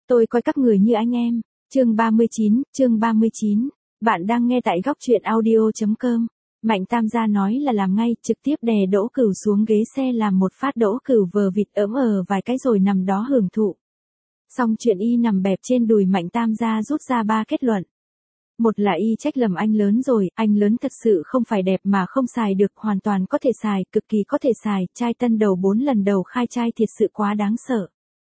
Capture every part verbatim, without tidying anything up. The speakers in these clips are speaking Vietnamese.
Tôi coi các người như anh em. Chương ba mươi chín, chương ba mươi chín. Bạn đang nghe tại góc truyện audio chấm com. Mạnh Tam gia nói là làm ngay, trực tiếp đè Đỗ Cửu xuống ghế xe làm một phát. Đỗ Cửu vờ vịt ỡm ờ vài cái rồi nằm đó hưởng thụ. Xong chuyện y nằm bẹp trên đùi Mạnh Tam gia rút ra ba kết luận. Một là y trách lầm anh lớn rồi, anh lớn thật sự không phải đẹp mà không xài được, hoàn toàn có thể xài, cực kỳ có thể xài, trai tân đầu bốn lần đầu khai trai thiệt sự quá đáng sợ.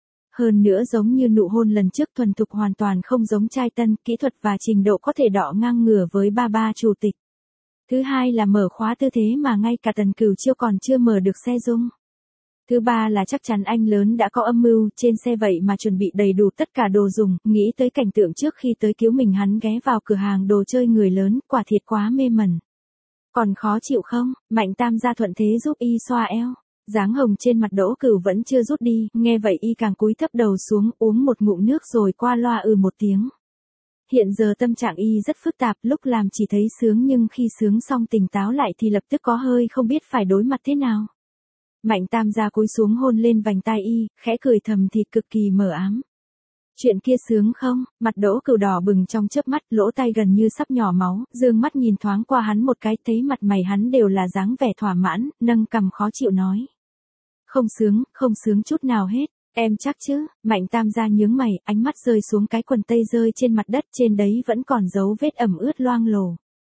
Hơn nữa giống như nụ hôn lần trước thuần thục hoàn toàn không giống trai tân, kỹ thuật và trình độ có thể đọ ngang ngửa với ba ba chủ tịch. Thứ hai là mở khóa tư thế mà ngay cả Tần Cửu Chiêu còn chưa mở được xe dung. Thứ ba là chắc chắn anh lớn đã có âm mưu, trên xe vậy mà chuẩn bị đầy đủ tất cả đồ dùng, nghĩ tới cảnh tượng trước khi tới cứu mình hắn ghé vào cửa hàng đồ chơi người lớn, quả thiệt quá mê mẩn. Còn khó chịu không? Mạnh Tam gia thuận thế giúp y xoa eo. Dáng hồng trên mặt Đỗ Cửu vẫn chưa rút đi, nghe vậy y càng cúi thấp đầu xuống, uống một ngụm nước rồi qua loa ừ một tiếng. Hiện giờ tâm trạng y rất phức tạp, lúc làm chỉ thấy sướng nhưng khi sướng xong tỉnh táo lại thì lập tức có hơi không biết phải đối mặt thế nào. Mạnh Tam gia cúi xuống hôn lên vành tai y, khẽ cười thầm thì cực kỳ mờ ám. Chuyện kia sướng không? Mặt Đỗ Cửu đỏ bừng trong chớp mắt, lỗ tai gần như sắp nhỏ máu, dương mắt nhìn thoáng qua hắn một cái, thấy mặt mày hắn đều là dáng vẻ thỏa mãn, nâng cằm khó chịu nói. Không sướng, không sướng chút nào hết. Em chắc chứ? Mạnh Tam gia nhướng mày, ánh mắt rơi xuống cái quần tây rơi trên mặt đất, trên đấy vẫn còn dấu vết ẩm ướt loang lổ.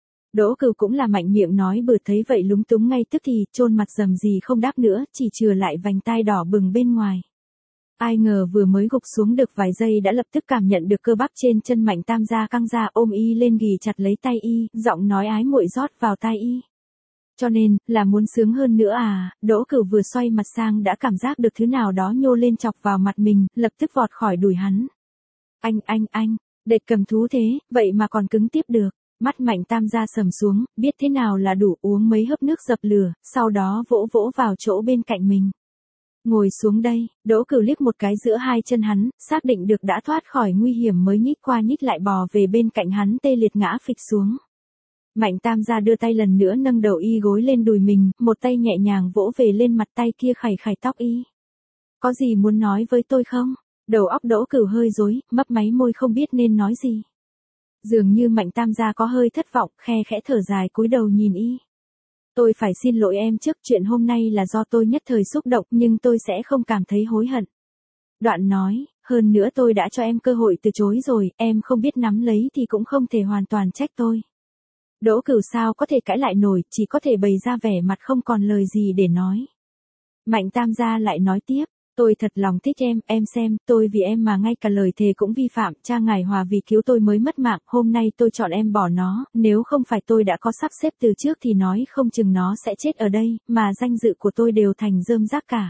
Đỗ Cửu cũng là mạnh miệng nói bừa, thấy vậy lúng túng ngay tức thì, chôn mặt dầm gì không đáp nữa, chỉ chừa lại vành tai đỏ bừng bên ngoài. Ai ngờ vừa mới gục xuống được vài giây đã lập tức cảm nhận được cơ bắp trên chân Mạnh Tam gia căng ra, ôm y lên ghì chặt lấy tay y, giọng nói ái muội rót vào tai y. Cho nên, là muốn sướng hơn nữa à? Đỗ Cửu vừa xoay mặt sang đã cảm giác được thứ nào đó nhô lên chọc vào mặt mình, lập tức vọt khỏi đùi hắn. Anh anh anh, đệt cầm thú thế, vậy mà còn cứng tiếp được. Mắt Mạnh Tam gia sầm xuống, biết thế nào là đủ, uống mấy hớp nước dập lửa, sau đó vỗ vỗ vào chỗ bên cạnh mình. Ngồi xuống đây. Đỗ Cửu liếc một cái giữa hai chân hắn, xác định được đã thoát khỏi nguy hiểm mới nhích qua nhích lại bò về bên cạnh hắn, tê liệt ngã phịch xuống. Mạnh Tam gia đưa tay lần nữa nâng đầu y gối lên đùi mình, một tay nhẹ nhàng vỗ về lên mặt, tay kia khẩy khẩy tóc y. Có gì muốn nói với tôi không? Đầu óc Đỗ Cửu hơi rối, mấp máy môi không biết nên nói gì. Dường như Mạnh Tam gia có hơi thất vọng, khe khẽ thở dài cúi đầu nhìn y. Tôi phải xin lỗi em trước, chuyện hôm nay là do tôi nhất thời xúc động, nhưng tôi sẽ không cảm thấy hối hận. Đoạn nói, hơn nữa tôi đã cho em cơ hội từ chối rồi, em không biết nắm lấy thì cũng không thể hoàn toàn trách tôi. Đỗ Cửu sao có thể cãi lại nổi, chỉ có thể bày ra vẻ mặt không còn lời gì để nói. Mạnh Tam gia lại nói tiếp, tôi thật lòng thích em, em xem, tôi vì em mà ngay cả lời thề cũng vi phạm, cha ngài Hòa vì cứu tôi mới mất mạng, hôm nay tôi chọn em bỏ nó, nếu không phải tôi đã có sắp xếp từ trước thì nói không chừng nó sẽ chết ở đây, mà danh dự của tôi đều thành rơm rác cả.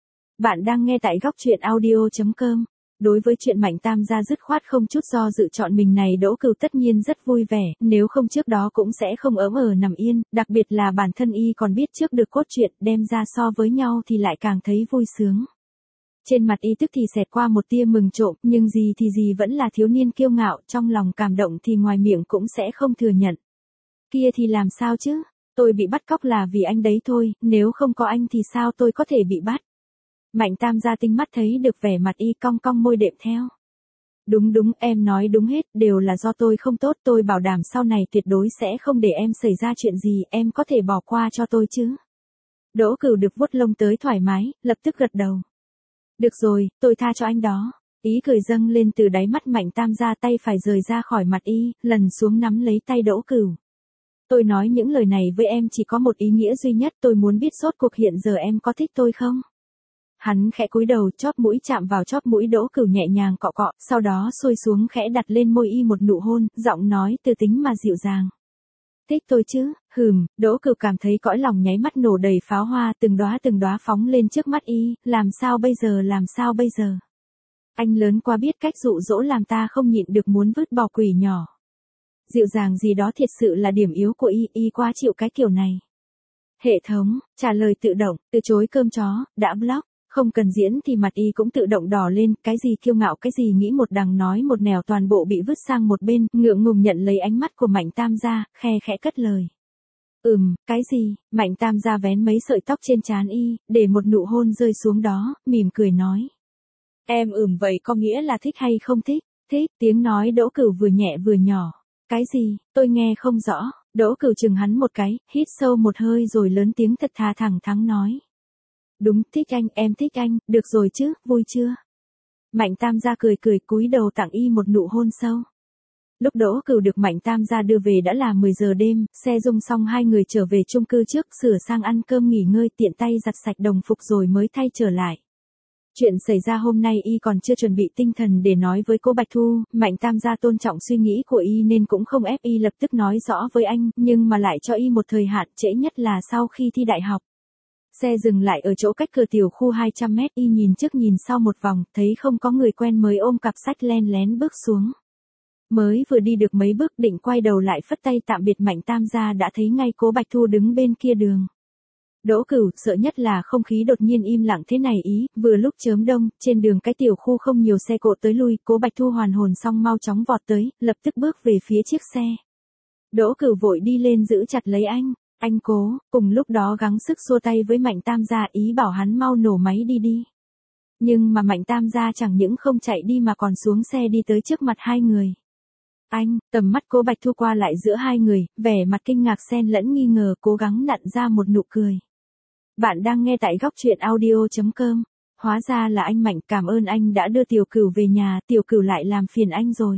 Bạn đang nghe tại góc truyện audio chấm com. Đối với chuyện Mạnh Tam gia dứt khoát không chút do dự chọn mình này, Đỗ Cửu tất nhiên rất vui vẻ, nếu không trước đó cũng sẽ không ỡm ờ nằm yên, đặc biệt là bản thân y còn biết trước được cốt truyện, đem ra so với nhau thì lại càng thấy vui sướng. Trên mặt y tức thì xẹt qua một tia mừng trộm, nhưng gì thì gì vẫn là thiếu niên kiêu ngạo, trong lòng cảm động thì ngoài miệng cũng sẽ không thừa nhận. Kia thì làm sao chứ? Tôi bị bắt cóc là vì anh đấy thôi, nếu không có anh thì sao tôi có thể bị bắt? Mạnh Tam gia tinh mắt thấy được vẻ mặt y, cong cong môi đệm theo. Đúng đúng, em nói đúng hết, đều là do tôi không tốt, tôi bảo đảm sau này tuyệt đối sẽ không để em xảy ra chuyện gì, em có thể bỏ qua cho tôi chứ? Đỗ Cửu được vuốt lông tới thoải mái, lập tức gật đầu. Được rồi, tôi tha cho anh đó. Ý cười dâng lên từ đáy mắt Mạnh Tam gia, tay phải rời ra khỏi mặt y, lần xuống nắm lấy tay Đỗ Cửu. Tôi nói những lời này với em chỉ có một ý nghĩa duy nhất, tôi muốn biết rốt cuộc hiện giờ em có thích tôi không? Hắn khẽ cúi đầu, chóp mũi chạm vào chóp mũi Đỗ Cửu nhẹ nhàng cọ cọ, sau đó xuôi xuống khẽ đặt lên môi y một nụ hôn, giọng nói từ tính mà dịu dàng. Thích tôi chứ? Hừm. Đỗ Cửu cảm thấy cõi lòng nháy mắt nổ đầy pháo hoa, từng đóa từng đóa phóng lên trước mắt y, làm sao bây giờ, làm sao bây giờ? Anh lớn quá biết cách dụ dỗ làm ta không nhịn được muốn vứt bỏ quỷ nhỏ. Dịu dàng gì đó thiệt sự là điểm yếu của y, y quá chịu cái kiểu này. Hệ thống, trả lời tự động, từ chối cơm chó, đã block. Không cần diễn thì mặt y cũng tự động đỏ lên, cái gì kiêu ngạo cái gì nghĩ một đằng nói một nẻo toàn bộ bị vứt sang một bên, ngượng ngùng nhận lấy ánh mắt của Mạnh Tam gia, khe khẽ cất lời. Ừm, cái gì? Mạnh Tam gia vén mấy sợi tóc trên trán y, để một nụ hôn rơi xuống đó, mỉm cười nói. Em ừm vậy có nghĩa là thích hay không thích? Thích, tiếng nói Đỗ Cửu vừa nhẹ vừa nhỏ. Cái gì, tôi nghe không rõ. Đỗ Cửu chừng hắn một cái, hít sâu một hơi rồi lớn tiếng thật thà thẳng thắn nói. Đúng, thích anh, em thích anh, được rồi chứ, vui chưa? Mạnh Tam gia cười cười cúi đầu tặng y một nụ hôn sâu. Lúc Đỗ Cửu được Mạnh Tam gia đưa về đã là mười giờ đêm, xe dung xong hai người trở về chung cư trước, sửa sang ăn cơm nghỉ ngơi tiện tay giặt sạch đồng phục rồi mới thay trở lại. Chuyện xảy ra hôm nay y còn chưa chuẩn bị tinh thần để nói với cô Bạch Thu, Mạnh Tam gia tôn trọng suy nghĩ của y nên cũng không ép y lập tức nói rõ với anh, nhưng mà lại cho y một thời hạn trễ nhất là sau khi thi đại học. Xe dừng lại ở chỗ cách cửa tiểu khu hai trăm mét, y nhìn trước nhìn sau một vòng, thấy không có người quen mới ôm cặp sách len lén bước xuống. Mới vừa đi được mấy bước định quay đầu lại phất tay tạm biệt Mạnh Tam gia đã thấy ngay cố Bạch Thu đứng bên kia đường. Đỗ Cửu sợ nhất là không khí đột nhiên im lặng thế này ý, vừa lúc chớm đông, trên đường cái tiểu khu không nhiều xe cộ tới lui, cố Bạch Thu hoàn hồn xong mau chóng vọt tới, lập tức bước về phía chiếc xe. Đỗ Cửu vội đi lên giữ chặt lấy anh, anh cố, cùng lúc đó gắng sức xua tay với Mạnh Tam gia ý bảo hắn mau nổ máy đi đi. Nhưng mà Mạnh Tam gia chẳng những không chạy đi mà còn xuống xe đi tới trước mặt hai người. Anh, tầm mắt cố Bạch Thu qua lại giữa hai người, vẻ mặt kinh ngạc xen lẫn nghi ngờ cố gắng nặn ra một nụ cười. Bạn đang nghe tại góc truyện audio chấm com. Hóa ra là anh Mạnh, cảm ơn anh đã đưa Tiểu Cửu về nhà, Tiểu Cửu lại làm phiền anh rồi.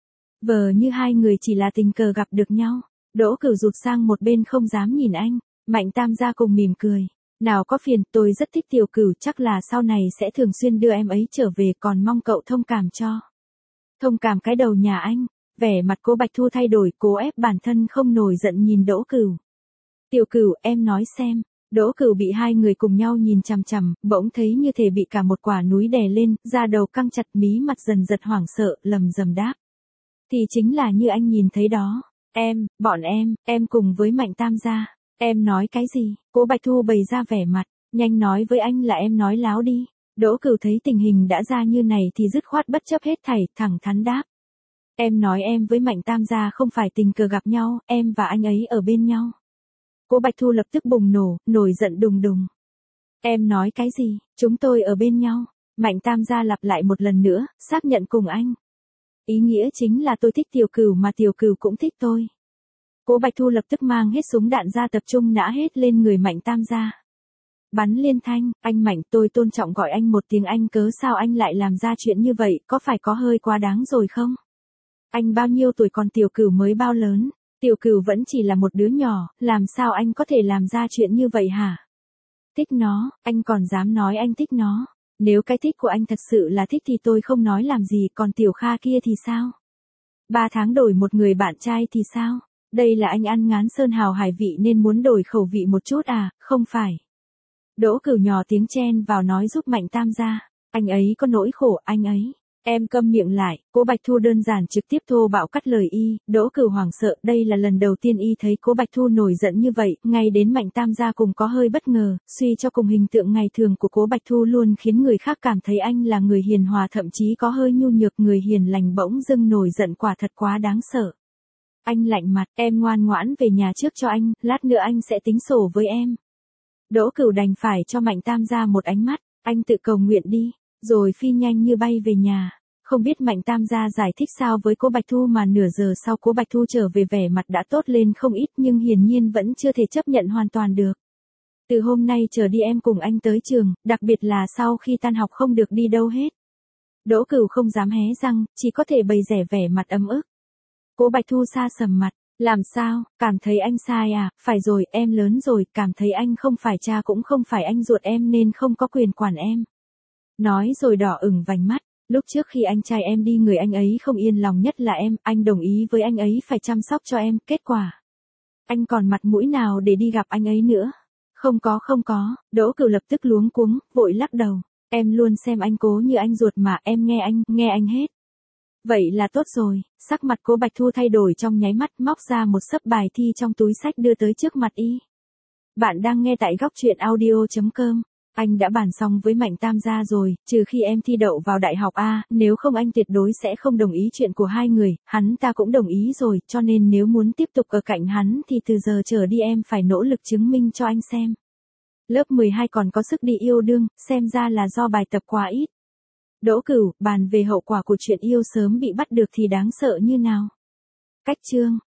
Vờ như hai người chỉ là tình cờ gặp được nhau. Đỗ Cửu rụt sang một bên không dám nhìn anh. Mạnh Tam gia cùng mỉm cười. Nào có phiền, tôi rất thích Tiểu Cửu, chắc là sau này sẽ thường xuyên đưa em ấy trở về, còn mong cậu thông cảm cho. Thông cảm cái đầu nhà anh. Vẻ mặt cô Bạch Thu thay đổi, cố ép bản thân không nổi giận nhìn Đỗ Cửu. Tiểu Cửu, em nói xem. Đỗ Cửu bị hai người cùng nhau nhìn chằm chằm, bỗng thấy như thể bị cả một quả núi đè lên, da đầu căng chặt, mí mặt dần giật hoảng sợ, lầm rầm đáp. Thì chính là như anh nhìn thấy đó. Em, bọn em, em cùng với Mạnh Tam gia. Em nói cái gì? Cố Bạch Thu bày ra vẻ mặt, nhanh nói với anh là em nói láo đi. Đỗ Cửu thấy tình hình đã ra như này thì dứt khoát bất chấp hết thảy, thẳng thắn đáp. Em nói em với Mạnh Tam gia không phải tình cờ gặp nhau, em và anh ấy ở bên nhau. Cố Bạch Thu lập tức bùng nổ, nổi giận đùng đùng. Em nói cái gì? Chúng tôi ở bên nhau. Mạnh Tam gia lặp lại một lần nữa, xác nhận cùng anh. Ý nghĩa chính là tôi thích Tiểu Cửu mà Tiểu Cửu cũng thích tôi. Cố Bạch Thu lập tức mang hết súng đạn ra tập trung nã hết lên người Mạnh Tam gia. Bắn liên thanh, anh Mạnh, tôi tôn trọng gọi anh một tiếng anh, cớ sao anh lại làm ra chuyện như vậy, có phải có hơi quá đáng rồi không? Anh bao nhiêu tuổi còn Tiểu Cửu mới bao lớn? Tiểu Cửu vẫn chỉ là một đứa nhỏ, làm sao anh có thể làm ra chuyện như vậy hả? Thích nó, anh còn dám nói anh thích nó. Nếu cái thích của anh thật sự là thích thì tôi không nói làm gì, còn Tiểu Kha kia thì sao? Ba tháng đổi một người bạn trai thì sao? Đây là anh ăn ngán sơn hào hải vị nên muốn đổi khẩu vị một chút à, không phải? Đỗ Cửu nhỏ tiếng chen vào nói giúp Mạnh Tam gia. Anh ấy có nỗi khổ, anh ấy. Em câm miệng lại, Cố Bạch Thu đơn giản trực tiếp thô bạo cắt lời y, Đỗ Cửu hoảng sợ, đây là lần đầu tiên y thấy Cố Bạch Thu nổi giận như vậy, ngay đến Mạnh Tam gia cùng có hơi bất ngờ, suy cho cùng hình tượng ngày thường của Cố Bạch Thu luôn khiến người khác cảm thấy anh là người hiền hòa, thậm chí có hơi nhu nhược, người hiền lành bỗng dưng nổi giận quả thật quá đáng sợ. Anh lạnh mặt, em ngoan ngoãn về nhà trước cho anh, lát nữa anh sẽ tính sổ với em. Đỗ Cửu đành phải cho Mạnh Tam gia một ánh mắt, anh tự cầu nguyện đi. Rồi phi nhanh như bay về nhà. Không biết Mạnh Tam gia giải thích sao với Cố Bạch Thu mà nửa giờ sau Cố Bạch Thu trở về vẻ mặt đã tốt lên không ít nhưng hiển nhiên vẫn chưa thể chấp nhận hoàn toàn được. Từ hôm nay trở đi em cùng anh tới trường, đặc biệt là sau khi tan học không được đi đâu hết. Đỗ Cửu không dám hé răng, chỉ có thể bày rẻ vẻ mặt ấm ức. Cố Bạch Thu sa sầm mặt, làm sao, cảm thấy anh sai à, phải rồi, em lớn rồi, cảm thấy anh không phải cha cũng không phải anh ruột em nên không có quyền quản em. Nói rồi đỏ ửng vành mắt, lúc trước khi anh trai em đi người anh ấy không yên lòng nhất là em, anh đồng ý với anh ấy phải chăm sóc cho em, kết quả. Anh còn mặt mũi nào để đi gặp anh ấy nữa? Không có không có, Đỗ Cửu lập tức luống cuống, vội lắc đầu, em luôn xem anh Cố như anh ruột mà, em nghe anh, nghe anh hết. Vậy là tốt rồi, sắc mặt Cố Bạch Thu thay đổi trong nháy mắt, móc ra một xấp bài thi trong túi sách đưa tới trước mặt y. Bạn đang nghe tại góc truyện audio chấm com. Anh đã bàn xong với Mạnh Tam gia rồi, trừ khi em thi đậu vào đại học A, nếu không anh tuyệt đối sẽ không đồng ý chuyện của hai người, hắn ta cũng đồng ý rồi, cho nên nếu muốn tiếp tục ở cạnh hắn thì từ giờ trở đi em phải nỗ lực chứng minh cho anh xem. Lớp mười hai còn có sức đi yêu đương, xem ra là do bài tập quá ít. Đỗ Cửu, bàn về hậu quả của chuyện yêu sớm bị bắt được thì đáng sợ như nào? Cách chương